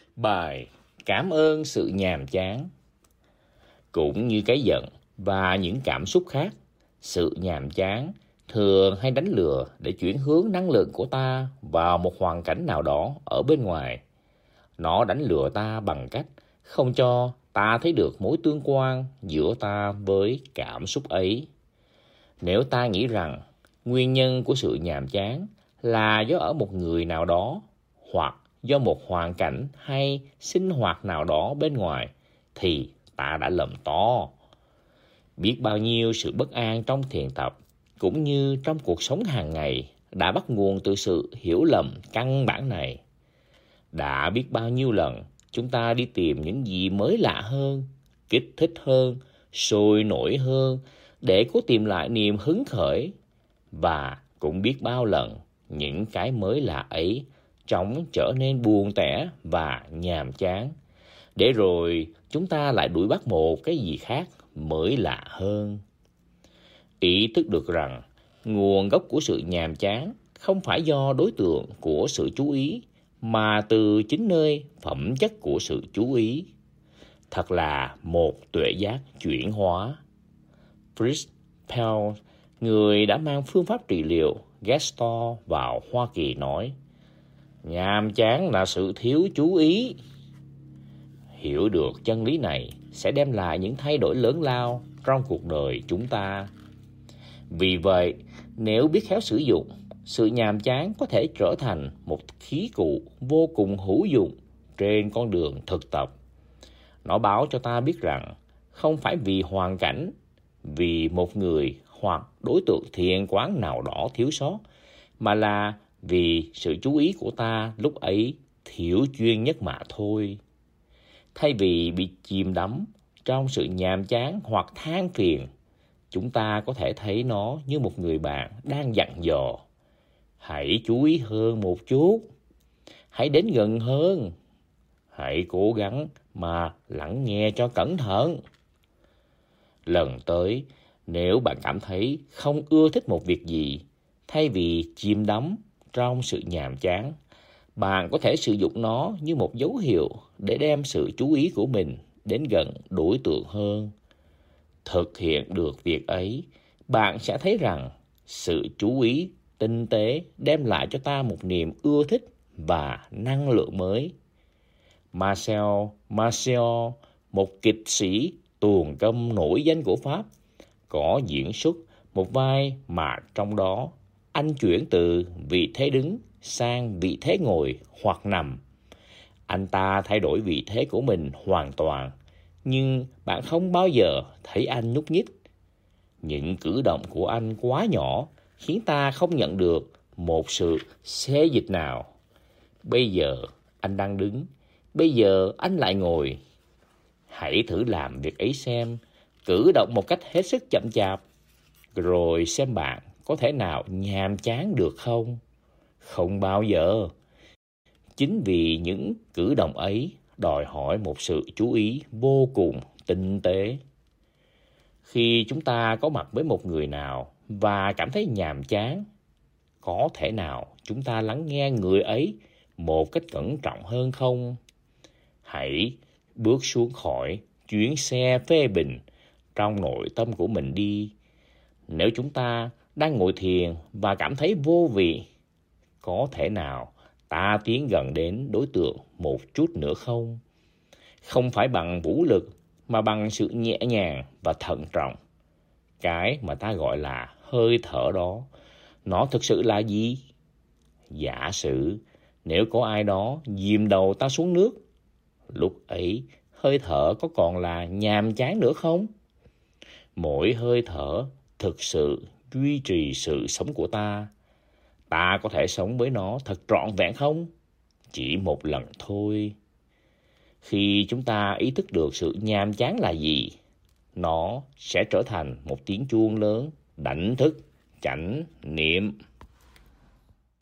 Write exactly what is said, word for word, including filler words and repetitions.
Bài Cảm ơn sự nhàm chán. Cũng như cái giận và những cảm xúc khác, sự nhàm chán thường hay đánh lừa để chuyển hướng năng lượng của ta vào một hoàn cảnh nào đó ở bên ngoài. Nó đánh lừa ta bằng cách không cho ta thấy được mối tương quan giữa ta với cảm xúc ấy. Nếu ta nghĩ rằng nguyên nhân của sự nhàm chán là do ở một người nào đó hoặc do một hoàn cảnh hay sinh hoạt nào đó bên ngoài, thì ta đã lầm to. Biết bao nhiêu sự bất an trong thiền tập cũng như trong cuộc sống hàng ngày đã bắt nguồn từ sự hiểu lầm căn bản này. Đã biết bao nhiêu lần chúng ta đi tìm những gì mới lạ hơn, kích thích hơn, sôi nổi hơn để cố tìm lại niềm hứng khởi. Và cũng biết bao lần những cái mới lạ ấy chóng trở nên buồn tẻ và nhàm chán, để rồi chúng ta lại đuổi bắt một cái gì khác mới lạ hơn. Ý thức được rằng nguồn gốc của sự nhàm chán không phải do đối tượng của sự chú ý, mà từ chính nơi phẩm chất của sự chú ý. Thật là một tuệ giác chuyển hóa. Fritz Perls, người đã mang phương pháp trị liệu Gestalt vào Hoa Kỳ nói, nhàm chán là sự thiếu chú ý. Hiểu được chân lý này sẽ đem lại những thay đổi lớn lao trong cuộc đời chúng ta. Vì vậy, nếu biết khéo sử dụng, sự nhàm chán có thể trở thành một khí cụ vô cùng hữu dụng trên con đường thực tập. Nó báo cho ta biết rằng không phải vì hoàn cảnh, vì một người hoặc đối tượng thiền quán nào đó thiếu sót, mà là vì sự chú ý của ta lúc ấy thiếu chuyên nhất mà thôi. Thay vì bị chìm đắm trong sự nhàm chán hoặc than phiền, chúng ta có thể thấy nó như một người bạn đang dặn dò. Hãy chú ý hơn một chút. Hãy đến gần hơn. Hãy cố gắng mà lắng nghe cho cẩn thận. Lần tới, nếu bạn cảm thấy không ưa thích một việc gì, thay vì chìm đắm trong sự nhàm chán, bạn có thể sử dụng nó như một dấu hiệu để đem sự chú ý của mình đến gần đối tượng hơn. Thực hiện được việc ấy, bạn sẽ thấy rằng sự chú ý tinh tế đem lại cho ta một niềm ưa thích và năng lượng mới. Marcel Marceau, một kịch sĩ tuồng công nổi danh của Pháp, có diễn xuất một vai mà trong đó anh chuyển từ vị thế đứng sang vị thế ngồi hoặc nằm. Anh ta thay đổi vị thế của mình hoàn toàn, nhưng bạn không bao giờ thấy anh nhúc nhích. Những cử động của anh quá nhỏ khiến ta không nhận được một sự xê dịch nào. Bây giờ anh đang đứng, bây giờ anh lại ngồi. Hãy thử làm việc ấy xem, cử động một cách hết sức chậm chạp, rồi xem bạn có thể nào nhàm chán được không? Không bao giờ. Chính vì những cử động ấy đòi hỏi một sự chú ý vô cùng tinh tế. Khi chúng ta có mặt với một người nào và cảm thấy nhàm chán, có thể nào chúng ta lắng nghe người ấy một cách cẩn trọng hơn không? Hãy bước xuống khỏi chuyến xe phê bình trong nội tâm của mình đi. Nếu chúng ta đang ngồi thiền và cảm thấy vô vị, có thể nào ta tiến gần đến đối tượng một chút nữa không? Không phải bằng vũ lực, mà bằng sự nhẹ nhàng và thận trọng. Cái mà ta gọi là hơi thở đó, nó thực sự là gì? Giả sử nếu có ai đó dìm đầu ta xuống nước, lúc ấy hơi thở có còn là nhàm chán nữa không? Mỗi hơi thở thực sự duy trì sự sống của ta. Ta có thể sống với nó thật trọn vẹn không? Chỉ một lần thôi. Khi chúng ta ý thức được sự nhàm chán là gì, nó sẽ trở thành một tiếng chuông lớn đánh thức chánh niệm.